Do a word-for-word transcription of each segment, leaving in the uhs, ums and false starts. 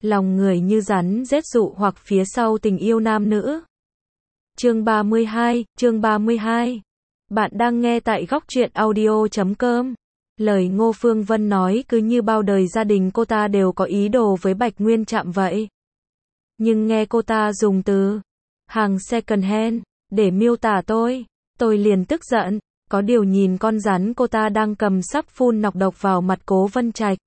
lòng người như rắn rết dụ hoặc phía sau tình yêu nam nữ. Chương ba mươi hai, chương ba mươi hai. Bạn đang nghe tại góc truyện audio chấm com. Lời Ngô Phương Vân nói cứ như bao đời gia đình cô ta đều có ý đồ với Bạch Nguyên Trạm vậy. Nhưng nghe cô ta dùng từ hàng second hand để miêu tả tôi, tôi liền tức giận. Có điều nhìn con rắn cô ta đang cầm sắp phun nọc độc vào mặt Cố Vân Trạch,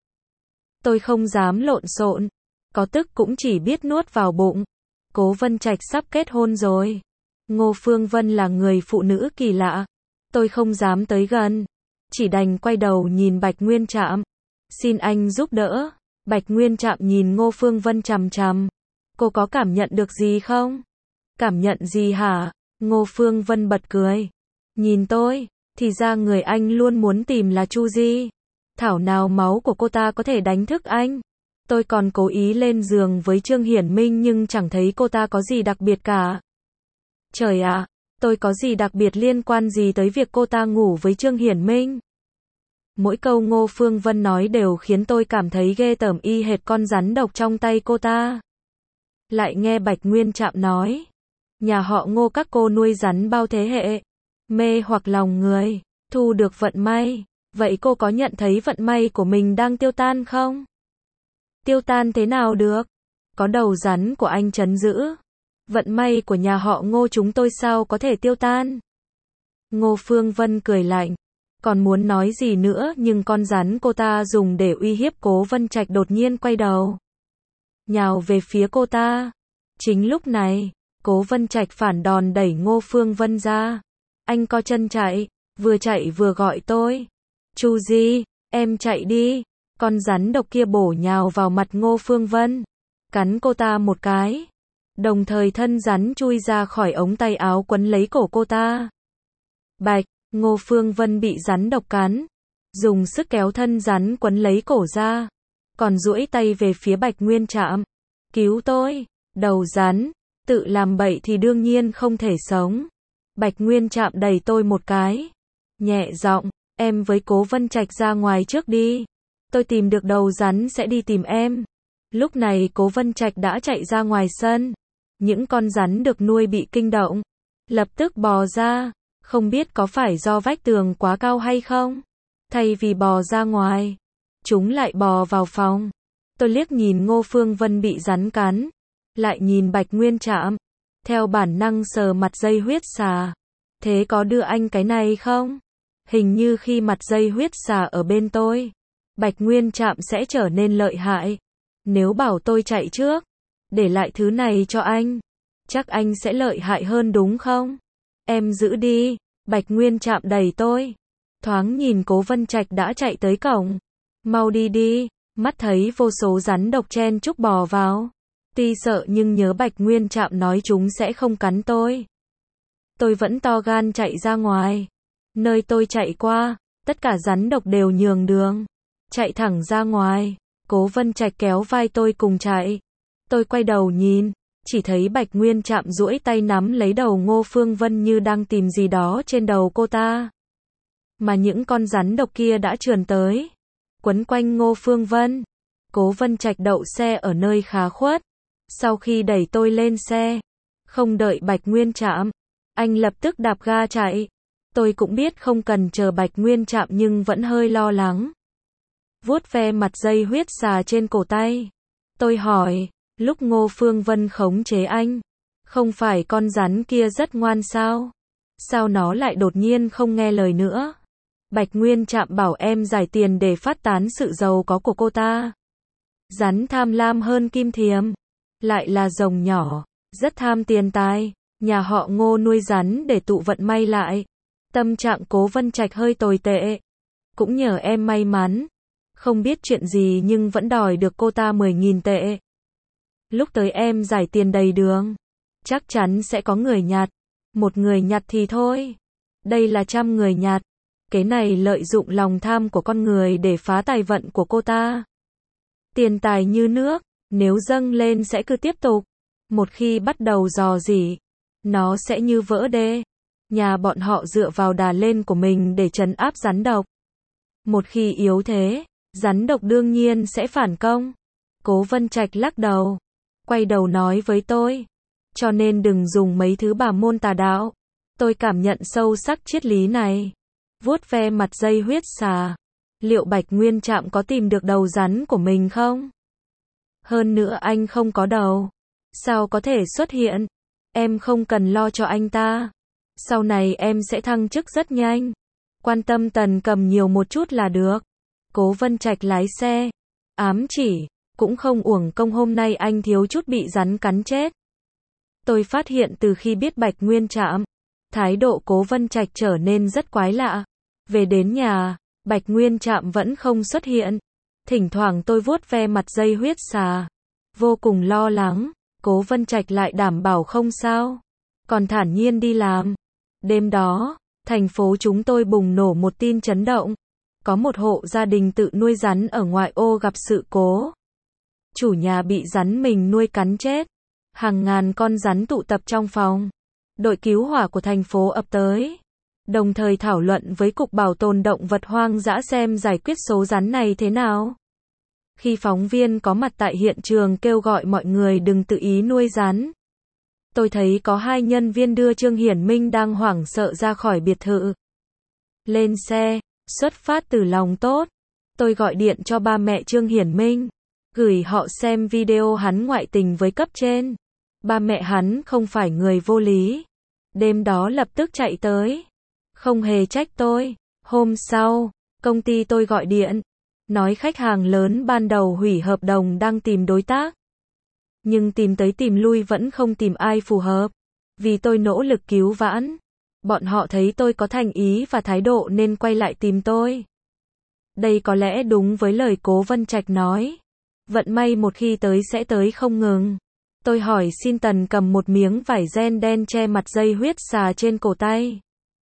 tôi không dám lộn xộn, có tức cũng chỉ biết nuốt vào bụng. Cố Vân Trạch sắp kết hôn rồi. Ngô Phương Vân là người phụ nữ kỳ lạ, tôi không dám tới gần, chỉ đành quay đầu nhìn Bạch Nguyên Trạm. Xin anh giúp đỡ. Bạch Nguyên Trạm nhìn Ngô Phương Vân chằm chằm. Cô có cảm nhận được gì không? Cảm nhận gì hả? Ngô Phương Vân bật cười. Nhìn tôi, thì ra người anh luôn muốn tìm là Chu Di. Thảo nào máu của cô ta có thể đánh thức anh. Tôi còn cố ý lên giường với Trương Hiển Minh nhưng chẳng thấy cô ta có gì đặc biệt cả. Trời ạ, tôi có gì đặc biệt liên quan gì tới việc cô ta ngủ với Trương Hiển Minh? Mỗi câu Ngô Phương Vân nói đều khiến tôi cảm thấy ghê tởm y hệt con rắn độc trong tay cô ta. Lại nghe Bạch Nguyên Trạm nói, nhà họ Ngô các cô nuôi rắn bao thế hệ, mê hoặc lòng người, thu được vận may. Vậy cô có nhận thấy vận may của mình đang tiêu tan không? Tiêu tan thế nào được? Có đầu rắn của anh trấn giữ. Vận may của nhà họ Ngô chúng tôi sao có thể tiêu tan? Ngô Phương Vân cười lạnh. Còn muốn nói gì nữa nhưng con rắn cô ta dùng để uy hiếp Cố Vân Trạch đột nhiên quay đầu, nhào về phía cô ta. Chính lúc này, Cố Vân Trạch phản đòn đẩy Ngô Phương Vân ra. Anh co chân chạy, vừa chạy vừa gọi tôi. Chu Di, em chạy đi. Con rắn độc kia bổ nhào vào mặt Ngô Phương Vân, cắn cô ta một cái. Đồng thời thân rắn chui ra khỏi ống tay áo quấn lấy cổ cô ta. Bạch, Ngô Phương Vân bị rắn độc cắn, dùng sức kéo thân rắn quấn lấy cổ ra, còn duỗi tay về phía Bạch Nguyên Trạm. Cứu tôi, đầu rắn, tự làm bậy thì đương nhiên không thể sống. Bạch Nguyên Trạm đẩy tôi một cái, nhẹ giọng, em với Cố Vân Trạch ra ngoài trước đi. Tôi tìm được đầu rắn sẽ đi tìm em. Lúc này Cố Vân Trạch đã chạy ra ngoài sân. Những con rắn được nuôi bị kinh động, lập tức bò ra. Không biết có phải do vách tường quá cao hay không? Thay vì bò ra ngoài, chúng lại bò vào phòng. Tôi liếc nhìn Ngô Phương Vân bị rắn cắn, lại nhìn Bạch Nguyên Trạm, theo bản năng sờ mặt dây huyết xà. Thế có đưa anh cái này không? Hình như khi mặt dây huyết xà ở bên tôi, Bạch Nguyên Trạm sẽ trở nên lợi hại. Nếu bảo tôi chạy trước, để lại thứ này cho anh, chắc anh sẽ lợi hại hơn đúng không? Em giữ đi. Bạch Nguyên Trạm đẩy tôi. Thoáng nhìn Cố Vân Trạch đã chạy tới cổng. Mau đi đi. Mắt thấy vô số rắn độc chen chúc bò vào. Tuy sợ nhưng nhớ Bạch Nguyên Trạm nói chúng sẽ không cắn tôi. Tôi vẫn to gan chạy ra ngoài. Nơi tôi chạy qua, tất cả rắn độc đều nhường đường, chạy thẳng ra ngoài. Cố Vân Trạch kéo vai tôi cùng chạy. Tôi quay đầu nhìn, chỉ thấy Bạch Nguyên Trạm duỗi tay nắm lấy đầu Ngô Phương Vân như đang tìm gì đó trên đầu cô ta. Mà những con rắn độc kia đã trườn tới, quấn quanh Ngô Phương Vân. Cố Vân Trạch đậu xe ở nơi khá khuất. Sau khi đẩy tôi lên xe, không đợi Bạch Nguyên Trạm, anh lập tức đạp ga chạy. Tôi cũng biết không cần chờ Bạch Nguyên Trạm nhưng vẫn hơi lo lắng. Vuốt ve mặt dây huyết xà trên cổ tay, tôi hỏi, lúc Ngô Phương Vân khống chế anh, không phải con rắn kia rất ngoan sao? Sao nó lại đột nhiên không nghe lời nữa? Bạch Nguyên Trạm bảo em giải tiền để phát tán sự giàu có của cô ta. Rắn tham lam hơn kim thiềm, lại là rồng nhỏ, rất tham tiền tài. Nhà họ Ngô nuôi rắn để tụ vận may lại. Tâm trạng Cố Vân Trạch hơi tồi tệ. Cũng nhờ em may mắn, không biết chuyện gì nhưng vẫn đòi được cô ta mười nghìn tệ. Lúc tới em giải tiền đầy đường, chắc chắn sẽ có người nhặt. Một người nhặt thì thôi, đây là trăm người nhặt. Cái này lợi dụng lòng tham của con người để phá tài vận của cô ta. Tiền tài như nước, nếu dâng lên sẽ cứ tiếp tục. Một khi bắt đầu rò rỉ, nó sẽ như vỡ đê. Nhà bọn họ dựa vào đà lên của mình để trấn áp rắn độc. Một khi yếu thế, rắn độc đương nhiên sẽ phản công. Cố Vân Trạch lắc đầu, quay đầu nói với tôi, cho nên đừng dùng mấy thứ bà môn tà đạo. Tôi cảm nhận sâu sắc triết lý này, vuốt ve mặt dây huyết xà. Liệu Bạch Nguyên Trạm có tìm được đầu rắn của mình không? Hơn nữa anh không có đầu, sao có thể xuất hiện? Em không cần lo cho anh ta. Sau này em sẽ thăng chức rất nhanh. Quan tâm Tần Cầm nhiều một chút là được. Cố Vân Trạch lái xe, ám chỉ, cũng không uổng công hôm nay anh thiếu chút bị rắn cắn chết. Tôi phát hiện từ khi biết Bạch Nguyên Trạm, thái độ Cố Vân Trạch trở nên rất quái lạ. Về đến nhà, Bạch Nguyên Trạm vẫn không xuất hiện. Thỉnh thoảng tôi vuốt ve mặt dây huyết xà, vô cùng lo lắng. Cố Vân Trạch lại đảm bảo không sao, còn thản nhiên đi làm. Đêm đó, thành phố chúng tôi bùng nổ một tin chấn động. Có một hộ gia đình tự nuôi rắn ở ngoại ô gặp sự cố. Chủ nhà bị rắn mình nuôi cắn chết. Hàng ngàn con rắn tụ tập trong phòng. Đội cứu hỏa của thành phố ập tới, đồng thời thảo luận với Cục Bảo tồn Động vật hoang dã xem giải quyết số rắn này thế nào. Khi phóng viên có mặt tại hiện trường kêu gọi mọi người đừng tự ý nuôi rắn, tôi thấy có hai nhân viên đưa Trương Hiển Minh đang hoảng sợ ra khỏi biệt thự. Lên xe, xuất phát từ lòng tốt, tôi gọi điện cho ba mẹ Trương Hiển Minh, gửi họ xem video hắn ngoại tình với cấp trên. Ba mẹ hắn không phải người vô lý, đêm đó lập tức chạy tới, không hề trách tôi. Hôm sau, công ty tôi gọi điện, nói khách hàng lớn ban đầu hủy hợp đồng đang tìm đối tác. Nhưng tìm tới tìm lui vẫn không tìm ai phù hợp. Vì tôi nỗ lực cứu vãn, bọn họ thấy tôi có thành ý và thái độ nên quay lại tìm tôi. Đây có lẽ đúng với lời Cố Vân Trạch nói. Vận may một khi tới sẽ tới không ngừng. Tôi hỏi xin Tần cầm một miếng vải ren đen che mặt dây huyết xà trên cổ tay,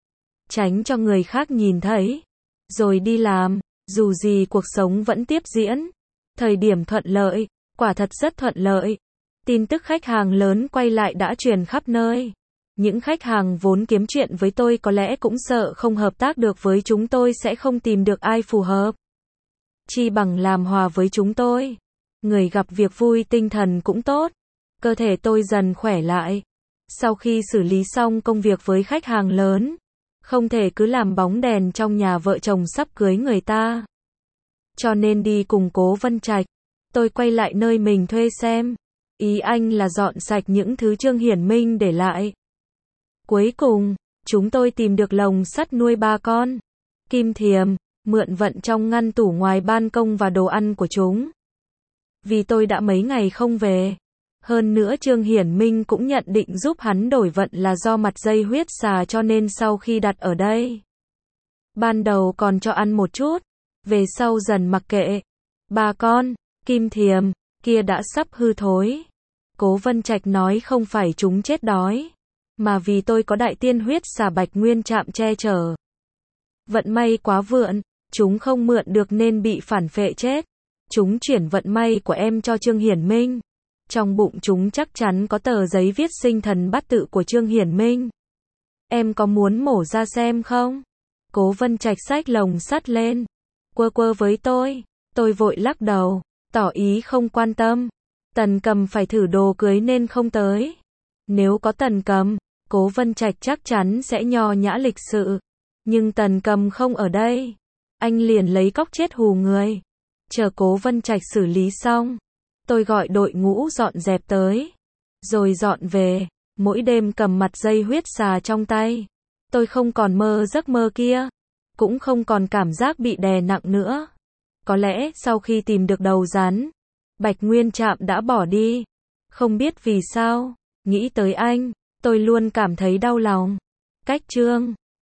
tránh cho người khác nhìn thấy, rồi đi làm. Dù gì cuộc sống vẫn tiếp diễn. Thời điểm thuận lợi, quả thật rất thuận lợi. Tin tức khách hàng lớn quay lại đã truyền khắp nơi. Những khách hàng vốn kiếm chuyện với tôi có lẽ cũng sợ không hợp tác được với chúng tôi sẽ không tìm được ai phù hợp. Chi bằng làm hòa với chúng tôi. Người gặp việc vui tinh thần cũng tốt. Cơ thể tôi dần khỏe lại. Sau khi xử lý xong công việc với khách hàng lớn, không thể cứ làm bóng đèn trong nhà vợ chồng sắp cưới người ta. Cho nên đi cùng Cố Vân Trạch, tôi quay lại nơi mình thuê xem. Ý anh là dọn sạch những thứ Trương Hiển Minh để lại. Cuối cùng, chúng tôi tìm được lồng sắt nuôi ba con kim thiềm, mượn vận trong ngăn tủ ngoài ban công và đồ ăn của chúng. Vì tôi đã mấy ngày không về. Hơn nữa Trương Hiển Minh cũng nhận định giúp hắn đổi vận là do mặt dây huyết xà cho nên sau khi đặt ở đây, ban đầu còn cho ăn một chút, về sau dần mặc kệ. Ba con kim thiềm kia đã sắp hư thối. Cố Vân Trạch nói không phải chúng chết đói, mà vì tôi có đại tiên huyết xà Bạch Nguyên Trạm che chở. Vận may quá vượn, chúng không mượn được nên bị phản phệ chết. Chúng chuyển vận may của em cho Trương Hiển Minh. Trong bụng chúng chắc chắn có tờ giấy viết sinh thần bát tự của Trương Hiển Minh. Em có muốn mổ ra xem không? Cố Vân Trạch xách lồng sắt lên, quơ quơ với tôi. Tôi vội lắc đầu, tỏ ý không quan tâm. Tần Cầm phải thử đồ cưới nên không tới. Nếu có Tần Cầm, Cố Vân Trạch chắc chắn sẽ nho nhã lịch sự. Nhưng Tần Cầm không ở đây, anh liền lấy cóc chết hù người. Chờ Cố Vân Trạch xử lý xong, tôi gọi đội ngũ dọn dẹp tới, rồi dọn về. Mỗi đêm cầm mặt dây huyết xà trong tay, tôi không còn mơ giấc mơ kia, cũng không còn cảm giác bị đè nặng nữa. Có lẽ sau khi tìm được đầu rắn, Bạch Nguyên Trạm đã bỏ đi. Không biết vì sao, nghĩ tới anh, tôi luôn cảm thấy đau lòng. Cách chương